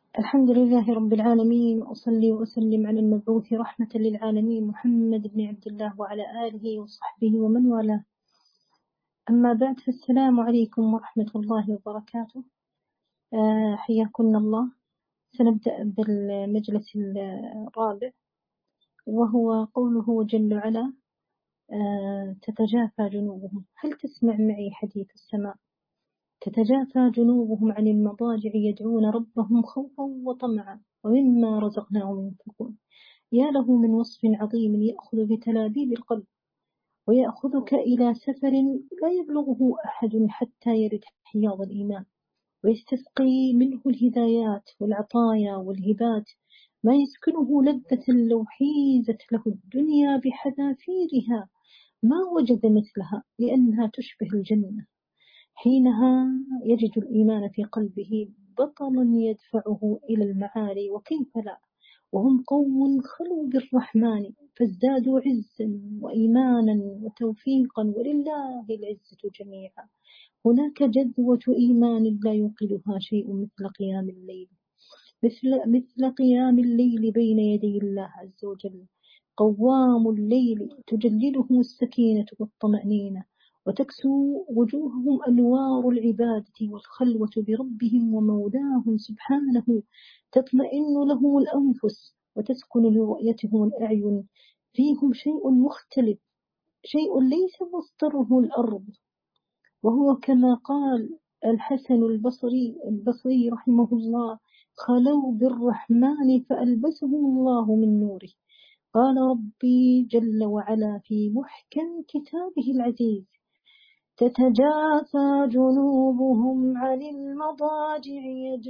الحمد لله رب العالمين، وأصلي وأسلم على المبعوث رحمة للعالمين محمد بن عبد الله وعلى آله وصحبه ومن والاه. أما بعد، فالسلام عليكم ورحمة الله وبركاته. حياكم الله. سنبدأ بالمجلس الرابع، وهو قوله جل وعلا: تتجافى جنوبهم. هل تسمع معي حديث السماء؟ تتجافى جنوبهم عن المضاجع يدعون ربهم خوفا وطمعا ومما رزقناهم ينفقون. يا له من وصف عظيم يأخذ بتلابيب القلب، ويأخذك إلى سفر لا يبلغه أحد حتى يرد حياض الإيمان، ويستسقي منه الهدايات والعطايا والهبات، ما يسكنه لذة لو حيزت له الدنيا بحذافيرها ما وجد مثلها، لأنها تشبه الجنة. حينها يجد الإيمان في قلبه بطلا يدفعه إلى المعالي، وكيف لا، وهم قوم خلوا بالرحمن فازدادوا عزا وإيمانا وتوفيقا، ولله العزة جميعا. هناك جذوة إيمان لا يوقدها شيء مثل قيام الليل، مثل قيام الليل بين يدي الله عز وجل. قوام الليل تجلله السكينة والطمأنينة، وتكسو وجوههم أنوار العبادة والخلوة بربهم ومولاهم سبحانه، تطمئن لهم الأنفس وتسكن لرؤيتهم الأعين. فيهم شيء مختلف، شيء ليس مصدره الأرض، وهو كما قال الحسن البصري رحمه الله: خلوا بالرحمن فألبسهم الله من نوره. قال ربي جل وعلا في محكم كتابه العزيز: تتجافى جنوبهم عن المضاجع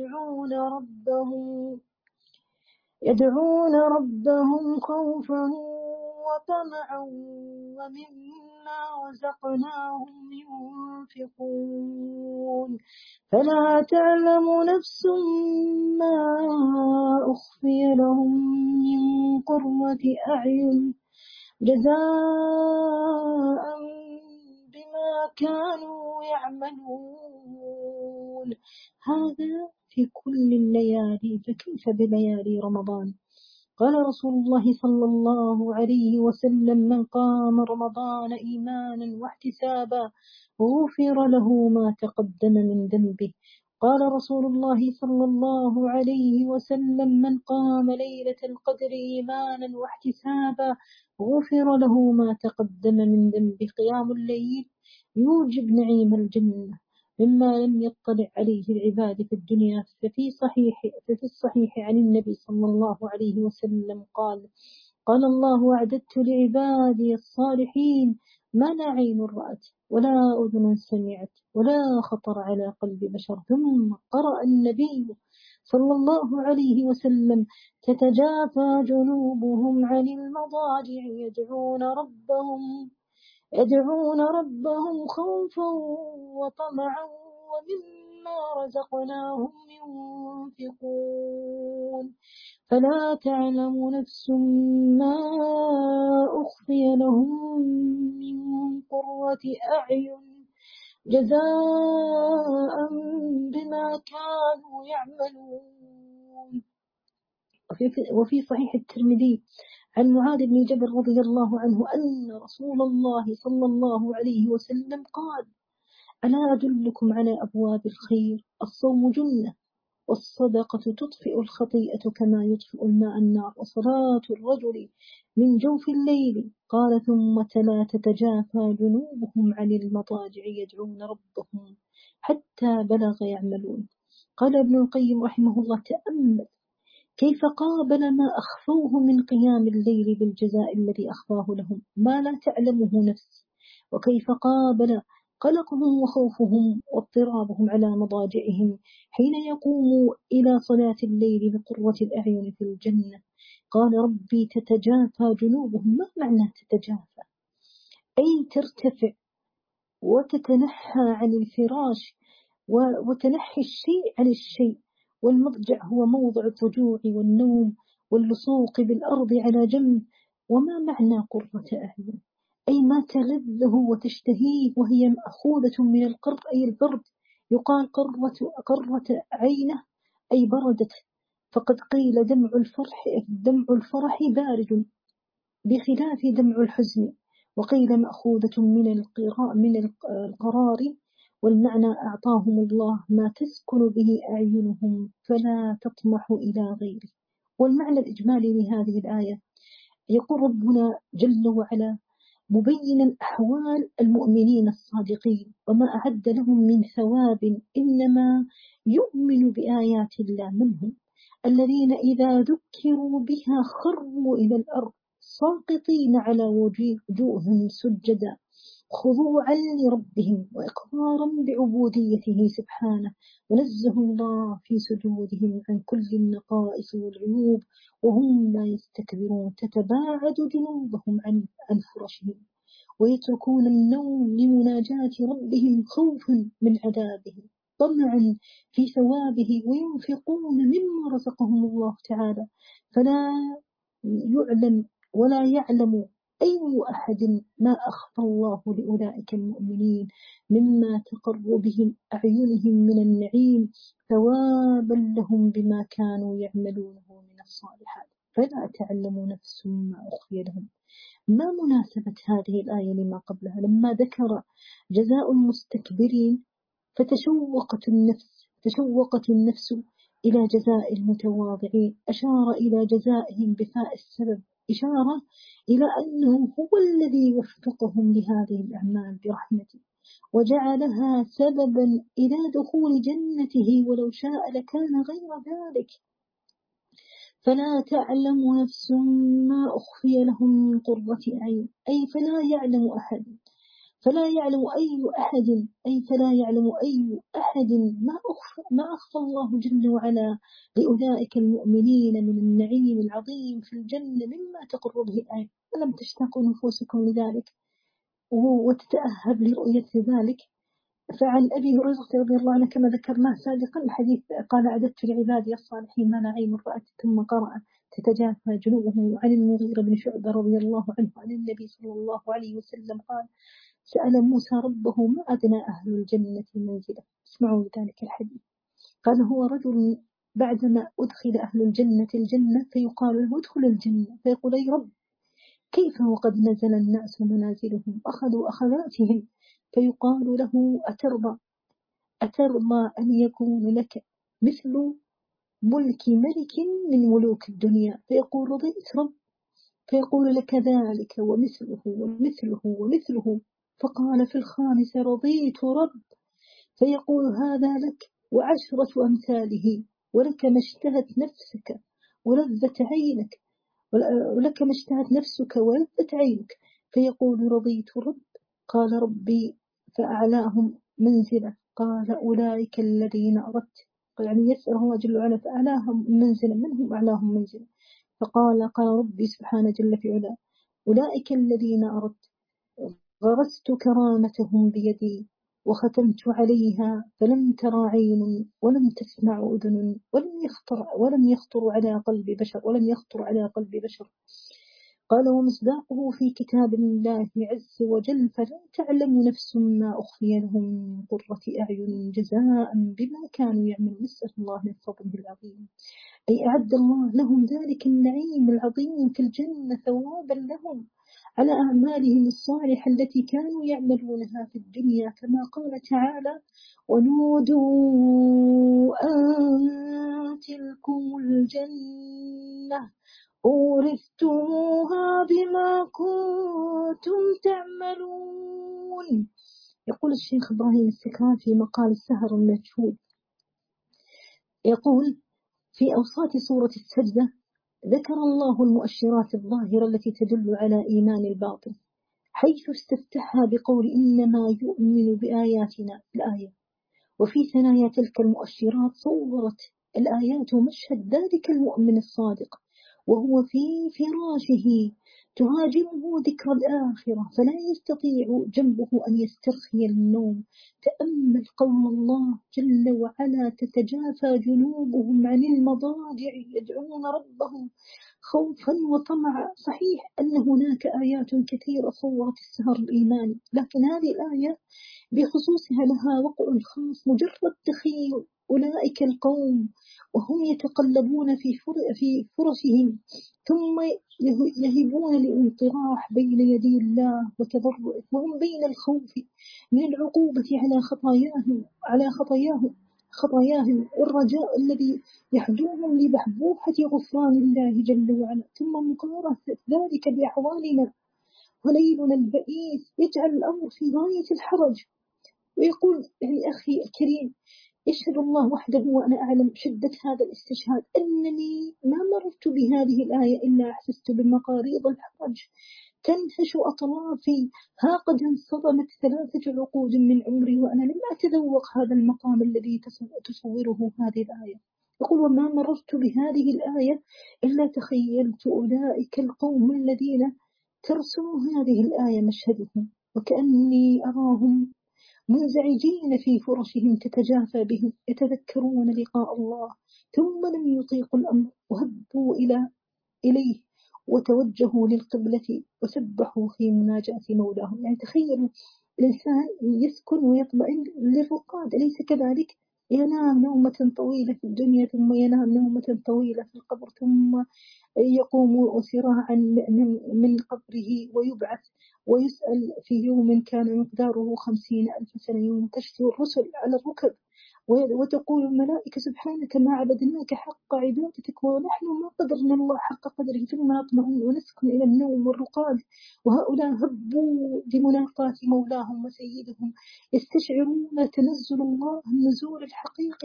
يدعون ربهم خوفا وطمعا ومما رزقناهم ينفقون. فلا تعلم نفس ما أخفي لهم من قرة أعين جزاء بما كانوا يعملون. هذا في كل الليالي، فكيف بليالي رمضان؟ قال رسول الله صلى الله عليه وسلم: من قام رمضان إيمانا واحتسابا غفر له ما تقدم من ذنبه. قال رسول الله صلى الله عليه وسلم: من قام ليلة القدر إيمانا واحتسابا غفر له ما تقدم من ذنبه. قيام الليل يوجب نعيم الجنة مما لم يطلع عليه العباد في الدنيا. ففي الصحيح عن النبي صلى الله عليه وسلم قال الله: أعددت لعبادي الصالحين ما لا عين رأت ولا أذن سمعت ولا خطر على قلب بشر. ثم قرأ النبي صلى الله عليه وسلم: تتجافى جنوبهم عن المضاجع يدعون ربهم خوفا وطمعا ومما رزقناهم ينفقون. فلا تعلم نفس ما أخفي لهم من قرة أعين جزاء بما كانوا يعملون. وفي صحيح الترمذي عن معاذ بن جبل رضي الله عنه أن رسول الله صلى الله عليه وسلم قال: ألا أدلكم على أبواب الخير؟ الصوم جنة، والصدقة تطفئ الخطيئة كما يطفئ الماء النار، وصلاة الرجل من جوف الليل. قال: ثم تلا: تتجافى جنوبهم عن المضاجع يدعون ربهم حتى بلغ يعملون. قال ابن القيم رحمه الله: تأمل كيف قابل ما أخفوه من قيام الليل بالجزاء الذي أخفاه لهم ما لا تعلمه نفس، وكيف قابل قلقهم وخوفهم واضطرابهم على مضاجعهم حين يقوموا إلى صلاة الليل بقرة الأعين في الجنة. قال ربي: تتجافى جنوبهم. ما معنى تتجافى؟ أي ترتفع وتتنحى عن الفراش وتنحي الشيء عن الشيء. والمضجع هو موضع الضجوع والنوم واللصوق بالأرض على جنب. وما معنى قرة أعين؟ أي ما تلذه وتشتهيه، وهي مأخوذة من القر أي البرد. يقال قرة عينه أي بردت فقد قيل دمع الفرح بارد بخلاف دمع الحزن، وقيل مأخوذة من القرار، والمعنى أعطاهم الله ما تسكن به أعينهم فلا تطمح إلى غيره. والمعنى الإجمالي لهذه الآية يقول ربنا جل وعلا مبينا أحوال المؤمنين الصادقين وما أعد لهم من ثواب، إنما يؤمن بآيات الله منهم الذين إذا ذكروا بها خروا إلى الأرض ساقطين على وجوههم سجدا خضوعا لربهم وإقرارا بعبوديته سبحانه، ونزه الله في سجودهم عن كل النقائص والعيوب وهم لا يستكبرون، تتباعد جنوبهم عن فرشهم ويتركون النوم لمناجاة ربهم خوفا من عذابه طمعا في ثوابه، وينفقون مما رزقهم الله تعالى، فلا يعلم ولا يعلم أي أحد ما أخفى الله لأولئك المؤمنين مما تقر به أعينهم من النعيم ثوابا لهم بما كانوا يعملونه من الصالحات، فلا تعلم نفس ما أخفي لهم. ما مناسبة هذه الآية لما قبلها؟ لما ذكر جزاء المستكبرين تشوقت النفس إلى جزاء المتواضعين، أشار إلى جزائهم بفاء السبب، إشارة إلى أنه هو الذي وفقهم لهذه الأعمال برحمته وجعلها سببا إلى دخول جنته، ولو شاء لكان غير ذلك. فلا تعلم نفس ما أخفي لهم من قرة أعين، أي فلا يعلم أي أحد ما أخفى الله جل وعلا لأولئك المؤمنين من النعيم العظيم في الجنة مما تقر به الأعين. ألم تشتاقوا نفوسكم لذلك وتتأهب لرؤية ذلك؟ فعن أبي هريرة رضي الله عنه كما ذكرناه سابقا الحديث قال أعددت لعبادي الصالحين ما لا عين رأت، ثم قرأ تتجافى جنوبهم. عن المغيرة بن شعبة رضي الله عنه عن النبي صلى الله عليه وسلم قال سأل موسى ربه ما أدنى أهل الجنة منزله. اسمعوا ذلك الحديث. قال هو رجل بعدما أدخل أهل الجنة فيقال له ادخل الجنة، فيقول أي رب كيف وقد نزل الناس منازلهم أخذوا أخذاتهم، فيقال له أترضى أن يكون لك مثل ملك ملك من ملوك الدنيا؟ فيقول رضيت رب، فيقول لك ذلك ومثله ومثله ومثله، فقال في الخامسة رضيت رب، فيقول هذا لك وعشرة أمثاله، ولك ما اشتهت نفسك ولذة عينك، ولك ما اشتهت نفسك ولذة عينك، فيقول رضيت رب. قال ربي فأعلاهم منزلة، قال أولئك الذين أردت، يعني يسأل الله جل وعلا فأعلاهم منزلة، منهم أعلاهم منزلة، قال ربي سبحانه جل في علا أولئك الذين أردت غرست كرامتهم بيدي وختمت عليها فلم ترى عين ولم تسمع أذن ولم يخطر على قلب بشر. قال ومصداقه في كتاب الله عز وجل فلا تعلم نفس ما أخفي لهم من قرة أعين جزاء بما كانوا يعملون. نسأل الله من فضله العظيم أي أعد الله لهم ذلك النعيم العظيم في الجنة ثوابا لهم على أعمالهم الصالحة التي كانوا يعملونها في الدنيا، كما قال تعالى ونودوا أن تلكم الجنة أورثتموها بما كنتم تعملون. يقول الشيخ إبراهيم السكران في مقال السهر المجهول، يقول في أوساط سورة السجدة ذكر الله المؤشرات الظاهرة التي تدل على إيمان الباطن، حيث استفتحها بقول إنما يؤمن بآياتنا الآية، وفي ثنايا تلك المؤشرات صورت الآيات مشهد ذلك المؤمن الصادق وهو في فراشه تهاجمه ذكر الآخرة فلا يستطيع جنبه أن يسترخي النوم. تأمل قول الله جل وعلا تتجافى جنوبهم عن المضاجع يدعون ربهم خوفا وطمعا. صحيح أن هناك آيات كثيرة صورت السهر الإيماني، لكن هذه الآية بخصوصها لها وقع خاص، مجرد تخيل أولئك القوم وهم يتقلبون في فرشهم ثم يهبون للانطراح بين يدي الله وتضرعه وهم بين الخوف من العقوبة على خطاياهم والرجاء الذي يحدوهم لبحبوحة غفران الله جل وعلا. ثم مقارنة ذلك بأحوالنا وليلنا البئيس يجعل الأمر في غاية الحرج، ويقول يعني أخي الكريم يشهد الله وحده وأنا أعلم شدة هذا الاستشهاد أنني ما مررت بهذه الآية إلا أحسست بمقاريض الحرج تنهش أطرافي، ها قد انصدمت 3 عقود من عمري وأنا لم أتذوق هذا المقام الذي تصوره هذه الآية. يقول وما مررت بهذه الآية إلا تخيلت أولئك القوم الذين ترسم هذه الآية مشهدهم، وكأني أراهم منزعجين في فرشهم تتجافى بهم يتذكرون لقاء الله، ثم لم يطيقوا الأمر وهبوا إليه وتوجهوا للقبلة وسبحوا في مناجاة مولاهم. يعني تخيلوا الإنسان يسكن ويطمئن للرقاد، أليس كذلك؟ ينام نومة طويلة في الدنيا ثم ينام نومة طويلة في القبر، ثم يقوم سراعا من قبره ويبعث ويسأل في يوم كان مقداره 50,000 سنة، يوم تشتو الرسل على الركب وتقول الملائكة سبحانك ما عبدناك حق عبادتك ونحن ما قدرنا الله حق قدره، ثم نطمئن ونسكن إلى النوم والرقاد. وهؤلاء هبوا بملاقاة مولاهم وسيدهم يستشعرون تنزل الله النزول الحقيقي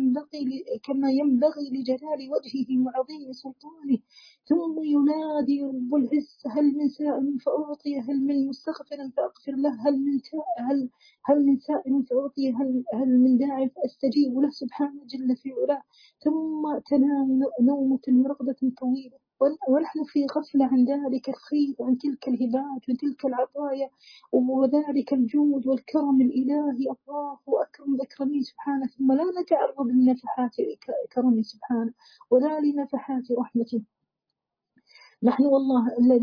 كما ينبغي لجلال وجهه وعظيم سلطانه. ثم ينادي رب العزة هل من سائل فأعطي، هل من مستغفر فأغفر له، هل من سائل فأعطي، هل من داع فأستجيب له سبحانه جل في علاه. ثم تنام نومة ورقدة طويلة ونحن في غفلة عن ذلك الخير وعن تلك الهبات وتلك العطايا وذلك الجود والكرم الإلهي. الله أكرم الأكرمين سبحانه، ثم لا نتعرض لنفحات كرمه سبحانه ولا لنفحات رحمته. نحن والله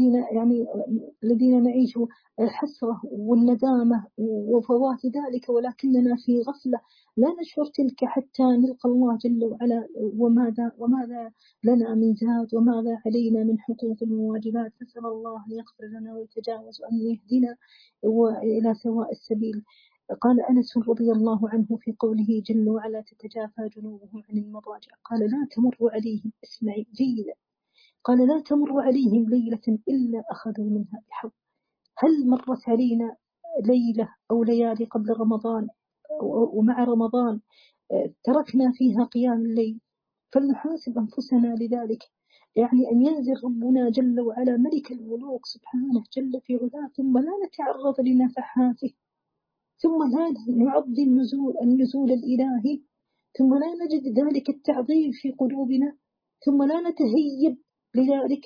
الذين نعيش الحسرة والندامة وفوات ذلك، ولكننا في غفلة لا نشعر تلك حتى نلقى الله جل وعلا وماذا لنا من زاد وماذا علينا من حقوق الواجبات. نسأل الله أن يغفر لنا ويتجاوز وأن يهدنا إلى سواء السبيل. قال أنس رضي الله عنه في قوله جل وعلا تتجافى جنوبهم عن المضاجع، قال لا تمر عليهم، اسمعي جيدا، قال لا تمر عليهم ليلة إلا أخذوا منها بحظ. هل مرت علينا ليلة أو ليالي قبل رمضان ومع رمضان تركنا فيها قيام الليل؟ فلنحاسب أنفسنا لذلك، يعني أن ينزل ربنا جل وعلا ملك الملوك سبحانه جل في علاه ثم لا نتعرض لنفحاته، ثم لا نعظم النزول الإلهي، ثم لا نجد ذلك التعظيم في قلوبنا، ثم لا نتهيب لذلك.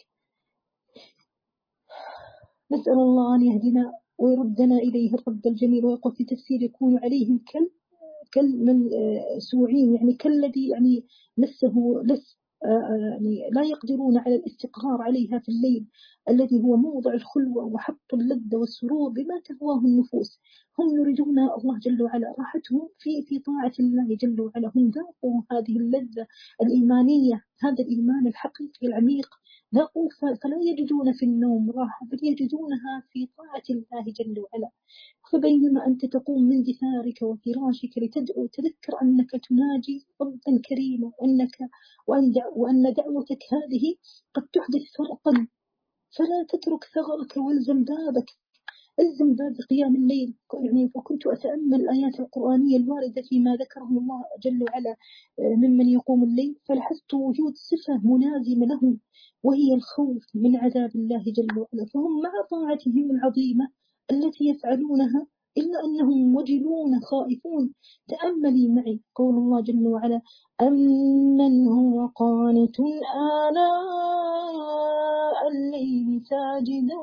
نسأل الله أن يهدنا ويردنا إليه الرد الجميل. ويقول في تفسير يكون عليهم كالمن سوعين، يعني كالذي يعني مسه لس يعني لا يقدرون على الاستقرار عليها في الليل الذي هو موضع الخلوة وحط اللذة والسرور بما تهواه النفوس. هم يريدون الله جل وعلا راحتهم في طاعة الله جل وعلا، هم ذاقوا هذه اللذة الإيمانية، هذا الإيمان الحقيقي العميق ذاقوا، فلا يجدون في النوم راحة بل يجدونها في طاعة الله جل وعلا. فبينما أنت تقوم من دثارك وفراشك لتدعو تذكر أنك تناجي ربا كريما وأن دعوتك هذه قد تحدث فرقا، فلا تترك ثغرك والزم بابك، ألزم باب قيام الليل. يعني وكنت أتأمل الآيات القرآنية الواردة فيما ذكره الله جل وعلا ممن يقوم الليل، فلاحظت وجود صفة منازمة لهم وهي الخوف من عذاب الله جل وعلا، فهم مع طاعتهم العظيمة التي يفعلونها إلا أنهم وجلون خائفون. تأملي معي قول الله جل وعلا أمن هو قانت آناء الليل ساجدا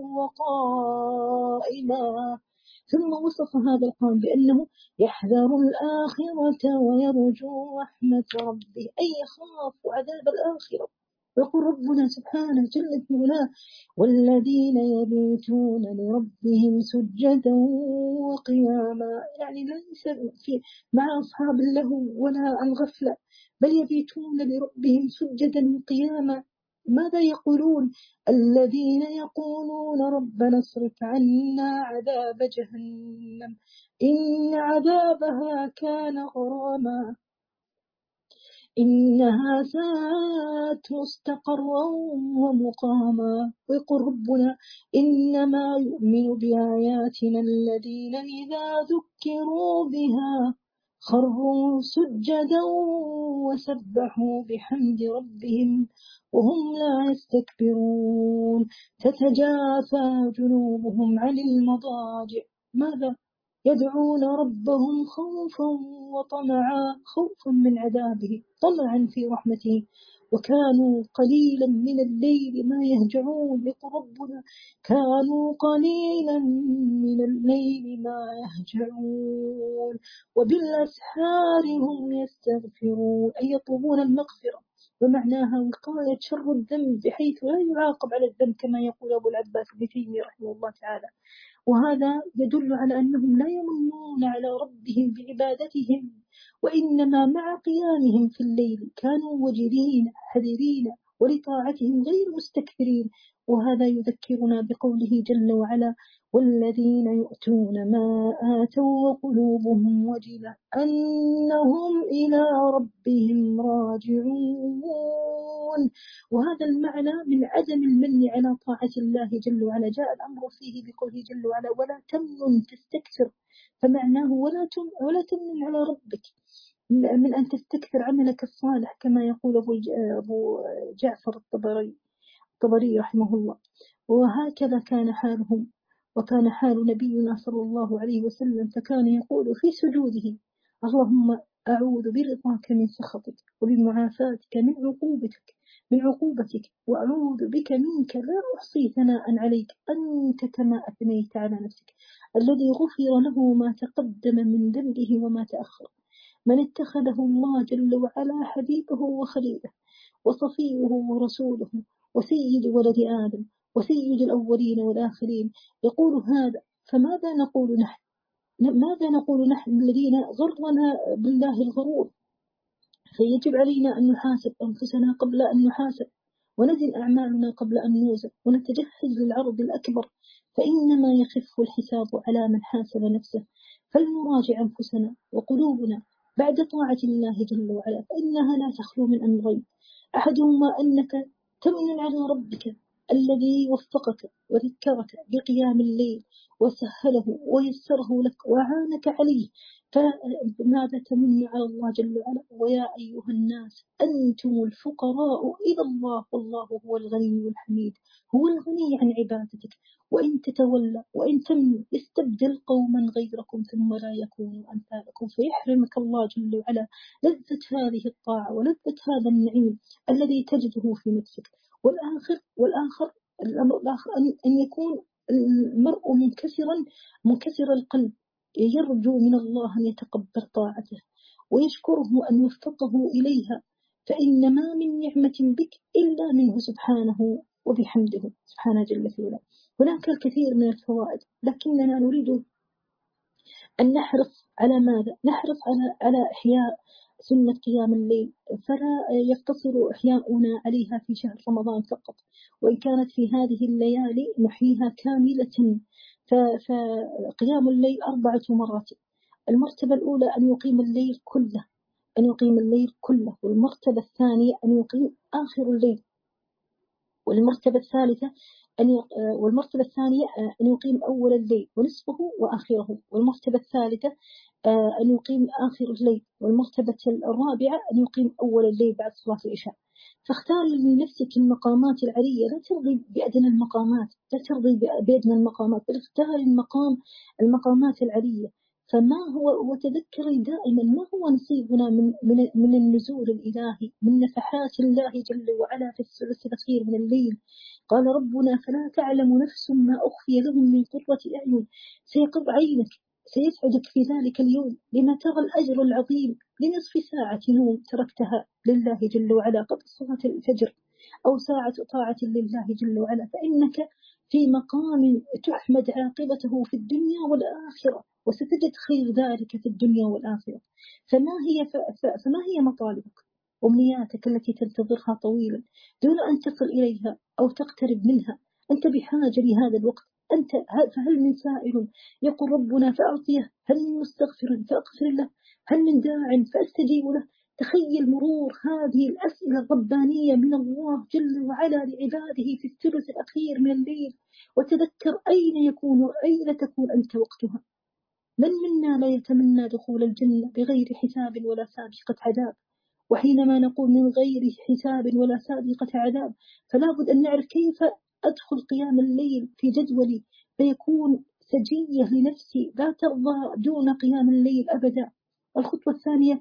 وقائما، ثم وصف هذا القوم بأنه يحذر الآخرة ويرجو رحمة ربه، أي يخاف عذاب الآخرة ويقول ربنا سبحانه جل في علاه: والذين يبيتون لربهم سجدا وقياما. يعني ليس في مع أصحاب اللهو ولا الغفلة، بل يبيتون لربهم سجدا وقياما. ماذا يقولون؟ الذين يقولون ربنا اصرف عنا عذاب جهنم إن عذابها كان غراما إنها ساءت مستقرا ومقاما. ويقول ربنا: إنما يؤمن بآياتنا الذين إذا ذكروا بها خروا سجدا وسبحوا بحمد ربهم وهم لا يستكبرون. تتجافى جنوبهم عن المضاجع. ماذا؟ يدعون ربهم خوفا وطمعا، خوفا من عذابه، طمعا في رحمته. وكانوا قليلا من الليل ما يهجعون. يقول ربنا: كانوا قليلا من الليل ما يهجعون وبالأسحار هم يستغفرون، أي يطلبون المغفرة، ومعناها وقاية شر الذنب بحيث لا يعاقب على الذنب، كما يقول أبو العباس ابن تيمية رحمه الله تعالى. وهذا يدل على أنهم لا يمنون على ربهم بعبادتهم، وإنما مع قيامهم في الليل كانوا وجدين حذرين ولطاعتهم غير مستكثرين. وهذا يذكرنا بقوله جل وعلا: والذين يؤتون ما آتوا وقلوبهم وجلة أنهم إلى ربهم راجعون. وهذا المعنى من عدم المن على طاعة الله جل وعلا. جاء الأمر فيه بقوله جل وعلا: ولا تمنن تستكثر، فمعناه ولا تمنن على ربك من أن تستكثر عملك الصالح، كما يقول أبو جعفر الطبري رحمه الله. وهكذا كان حالهم، وكان حال نبينا صلى الله عليه وسلم، فكان يقول في سجوده: اللهم أعوذ برضاك من سخطك وبمعافاتك من عقوبتك وأعوذ بك منك لا أحصي ثناء عليك أنت كما أثنيت على نفسك الذي غفر له ما تقدم من ذنبه وما تأخر. من اتخذه الله جل وعلا حبيبه وخليله وصفيه ورسوله وسيد ولد آدم وسيد الأولين والآخرين يقول هذا، فماذا نقول نحن؟ ماذا نقول نحن الذين غرنا بالله الغرور؟ فيجب علينا أن نحاسب أنفسنا قبل أن نحاسب، ونزن أعمالنا قبل أن نوزن، ونتجهز للعرض الأكبر، فإنما يخف الحساب على من حاسب نفسه. فلنراجع أنفسنا وقلوبنا بعد طاعة الله جل وعلا، فإنها لا تخلو من أمرين: أحدهما أنك تمن على ربك الذي وفقك وذكرك بقيام الليل وسهله ويسره لك وعانك عليه. فماذا تمن على الله جل وعلا: ويا أيها الناس أنتم الفقراء إلى الله والله هو الغني الحميد. هو الغني عن عبادتك، وإن تتولى وإن تمن يستبدل قوما غيركم ثم لا يكونوا أمثالكم، فيحرمك الله جل وعلا لذة هذه الطاعة ولذة هذا النعيم الذي تجده في نفسك. الأمر الآخر أن يكون المرء منكسر القلب، يرجو من الله أن يتقبل طاعته ويشكره أن يوفقه إليها، فإن ما من نعمة بك إلا منه سبحانه وبحمده سبحانه جل في علاه. هناك الكثير من الفوائد، لكننا نريد أن نحرص على ماذا؟ نحرص على إحياء سنة قيام الليل، فلا يقتصر إحياؤنا عليها في شهر رمضان فقط، وإن كانت في هذه الليالي نحييها كاملة. فقيام الليل 4 مراتب. المرتبة الأولى أن يقيم الليل كله، والمرتبة الثانية أن يقيم آخر الليل، والمرتبة الثانية أن يقيم أول الليل ونصفه وآخره، والمرتبة الثالثة أن يقيم آخر الليل، والمرتبة الرابعة أن يقيم أول الليل بعد صلاة العشاء. فاختار لنفسك المقامات العلية، لا ترضي بأدنى المقامات، بل اختار المقامات العلية. فما هو وتذكري دائما ما هو نصيبنا من النزول الإلهي، من نفحات الله جل وعلا في الثلث الأخير من الليل. قال ربنا: فلا تعلم نفس ما أخفي لهم من قرة أعين سيقر عينك، سيسعدك في ذلك اليوم لما ترى الأجر العظيم لنصف ساعة نوم تركتها لله جل وعلا قبل صلاة الفجر. أو ساعة طاعة لله جل وعلا، فإنك في مقام تحمد عاقبته في الدنيا والآخرة، وستجد خير ذلك في الدنيا والآخرة. فما هي مطالبك أمنياتك التي تنتظرها طويلا دون أن تصل إليها أو تقترب منها؟ أنت بحاجة لهذا الوقت. فهل من سائل يقول ربنا فأعطيه؟ هل من مستغفر فأغفر له؟ هل من داع فأستجيب له؟ تخيل مرور هذه الأسئلة الربانية من الله جل وعلا لعباده في الثلث الأخير من الليل، وتذكر أين تكون أنت وقتها. من منا لا يتمنى دخول الجنة بغير حساب ولا سابقة عذاب؟ وحينما نقول من غير حساب ولا سابقة عذاب، فلا بد أن نعرف كيف أدخل قيام الليل في جدولي فيكون سجية لنفسي لا ترضى دون قيام الليل أبدا. الخطوة الثانية،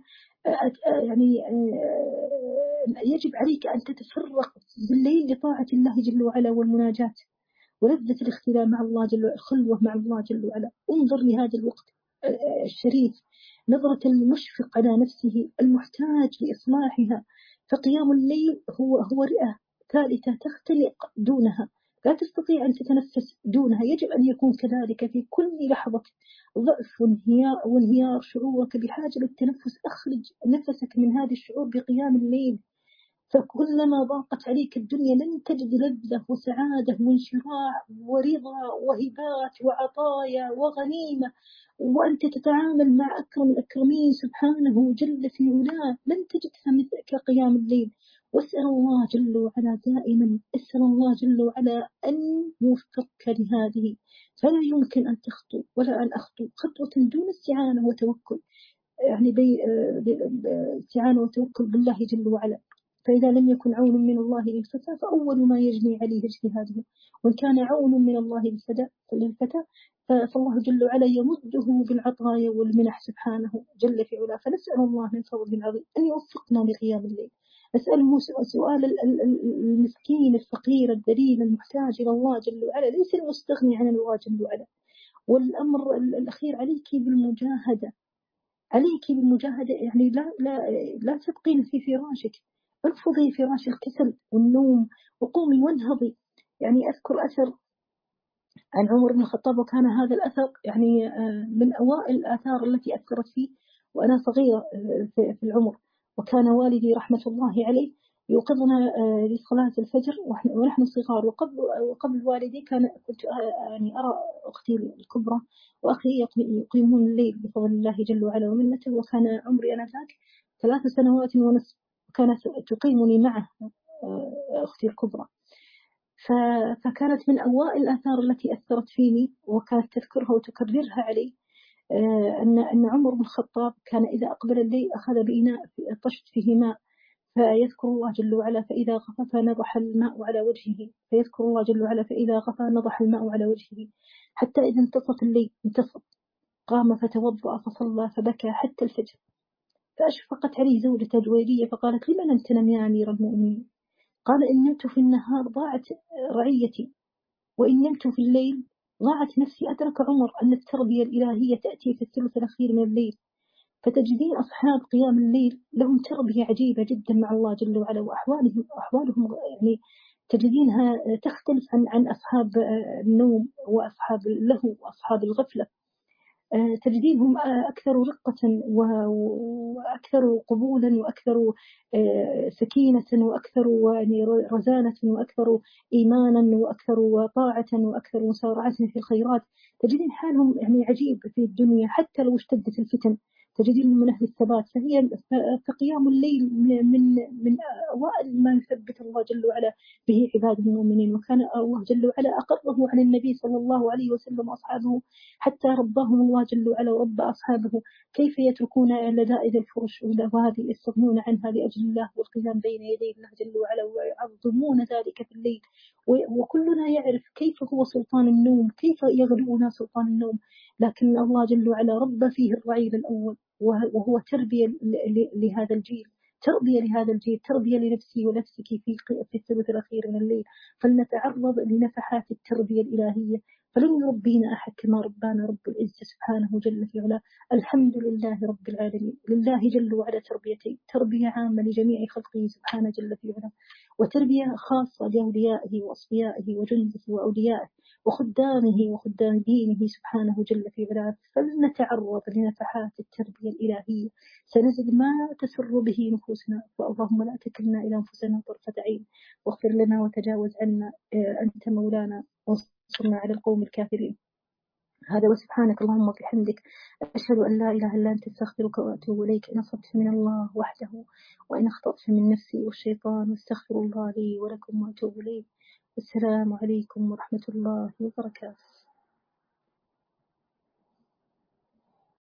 يجب عليك أن تتفرغ بالليل لطاعة الله جل وعلا والمناجاة ولذة الاختلاء مع الله جل وعلا، الخلوة مع الله جل وعلا. انظر لهذا الوقت الشريف نظرة المشفق على نفسه المحتاج لإصلاحها. فقيام الليل هو رئة ثالثة تختلق دونها، لا تستطيع أن تتنفس دونها. يجب أن يكون كذلك في كل لحظة ضعف وانهيار شعورك بحاجة للتنفس. أخرج نفسك من هذا الشعور بقيام الليل. فكلما ضاقت عليك الدنيا لن تجد لذة وسعادة وانشراح ورضا وهبات وعطايا وغنيمة، وأنت تتعامل مع أكرم الأكرمين سبحانه جل في علاه، لن تجدها مثل كقيام الليل. واسأل الله جل وعلا دائما، اسأل الله جل وعلا أن يوفقك لهذه. فلا يمكن أن تخطو ولا أن أخطو خطوة دون استعانة وتوكل، يعني استعانة وتوكل بالله جل وعلا. فإذا لم يكن عون من الله للفتى فأول ما يجني عليه اجتهاده، وإن كان عون من الله للفتى فالله جل وعلا يمده بالعطايا والمنح سبحانه جل في علاه. فنسأل الله من فضله العظيم أن يوفقنا لقيام الليل. نسأله سؤال المسكين الفقير الذليل المحتاج إلى الله جل وعلا، ليس المستغني عن الله جل وعلا. والأمر الأخير عليك بالمجاهدة، يعني لا تبقين في فراشك، ارفضي فراش الكسل والنوم وقومي وانهضي. يعني أذكر أثر عن عمر بن الخطاب، وكان هذا الأثر يعني من أوائل الآثار التي أثرت فيه وأنا صغيرة في العمر. وكان والدي رحمة الله عليه يوقظنا لصلاة الفجر ونحن صغار، وقبل والدي كنت يعني أرى أختي الكبرى وأخي يقيمون الليل بفضل الله جل وعلا ومنته، وكان عمري أنا ذاك 3 سنوات ونصف، وكانت تقيمني معه أختي الكبرى. فكانت من أوائل الآثار التي أثرت فيني وكانت تذكرها وتكررها علي أن عمر بن الخطاب كان إذا أقبل الليل أخذ بإناء طشت فيه ماء فيذكر الله جل وعلا، فإذا غفى نضح الماء على وجهه، فيذكر الله جل وعلا فإذا غفى نضح الماء على وجهه، حتى إذا انتصف الليل قام فتوضأ فصلى فبكى حتى الفجر. فأشفقت عليه زوجته جويرية فقالت: لمن لم تنم يا أمير المؤمنين؟ قال: إن نمت في النهار ضاعت رعيتي، وإن نمت في الليل ضاعت نفسي. أدرك عمر أن التربية الإلهية تأتي في الثلث الأخير من الليل. فتجدين أصحاب قيام الليل لهم تربية عجيبة جدا مع الله جل وعلا، وأحوالهم يعني تجدينها تختلف عن أصحاب النوم وأصحاب اللهو وأصحاب الغفلة. تجدينهم أكثر رقة وأكثر قبولا وأكثر سكينة وأكثر يعني رزانة وأكثر إيمانا وأكثر طاعة وأكثر مسارعة في الخيرات. تجدين حالهم يعني عجيب في الدنيا حتى لو اشتدت الفتن، تجدينهم من أهل الثبات. فقيام الليل من أوائل ما يثبت الله جل وعلا به عباده المؤمنين. وكان الله جل وعلا أقره عن النبي صلى الله عليه وسلم وأصحابه حتى رباهم الله جل وعلا ورب أصحابه كيف يتركون لذائذ الفرش وهذه يستغنون عنها لأجل الله والقيام بين يدي الله جل وعلا ويعظمون ذلك في الليل. وكلنا يعرف كيف هو سلطان النوم، كيف يغلبنا سلطان النوم، لكن الله جل وعلا رب فيه الرعيل الأول، وهو تربية لهذا الجيل، تربية لنفسي ونفسك في الثلث الأخير من الليل. فلنتعرض لنفحات التربية الإلهية فلن يربينا أحد كما ربانا رب العزة سبحانه جل في علاه. الحمد لله رب العالمين، لله جل وعلا تربيتين: تربية عامة لجميع خلقه سبحانه جل في علاه، وتربية خاصة لأوليائه وأصفيائه وجنده وأوليائه وخدامه وخدام دينه سبحانه جل في علاه. فلنتعرض لنفحات التربية الإلهية سنجد ما تسر به نفوسنا. اللهم لا تكلنا إلى أنفسنا طرفة عين، واغفر لنا وتجاوز عنا، أنت مولانا، وانصرنا على القوم الكافرين. هذا وسبحانك اللهم وبحمدك، أشهد أن لا إله إلا أنت، أستغفرك وأتوب إليك. إن أصبت فمن الله وحده، وإن أخطأت فمن نفسي والشيطان، واستغفر الله لي ولكم وأتوب إليه. السلام عليكم ورحمة الله وبركاته.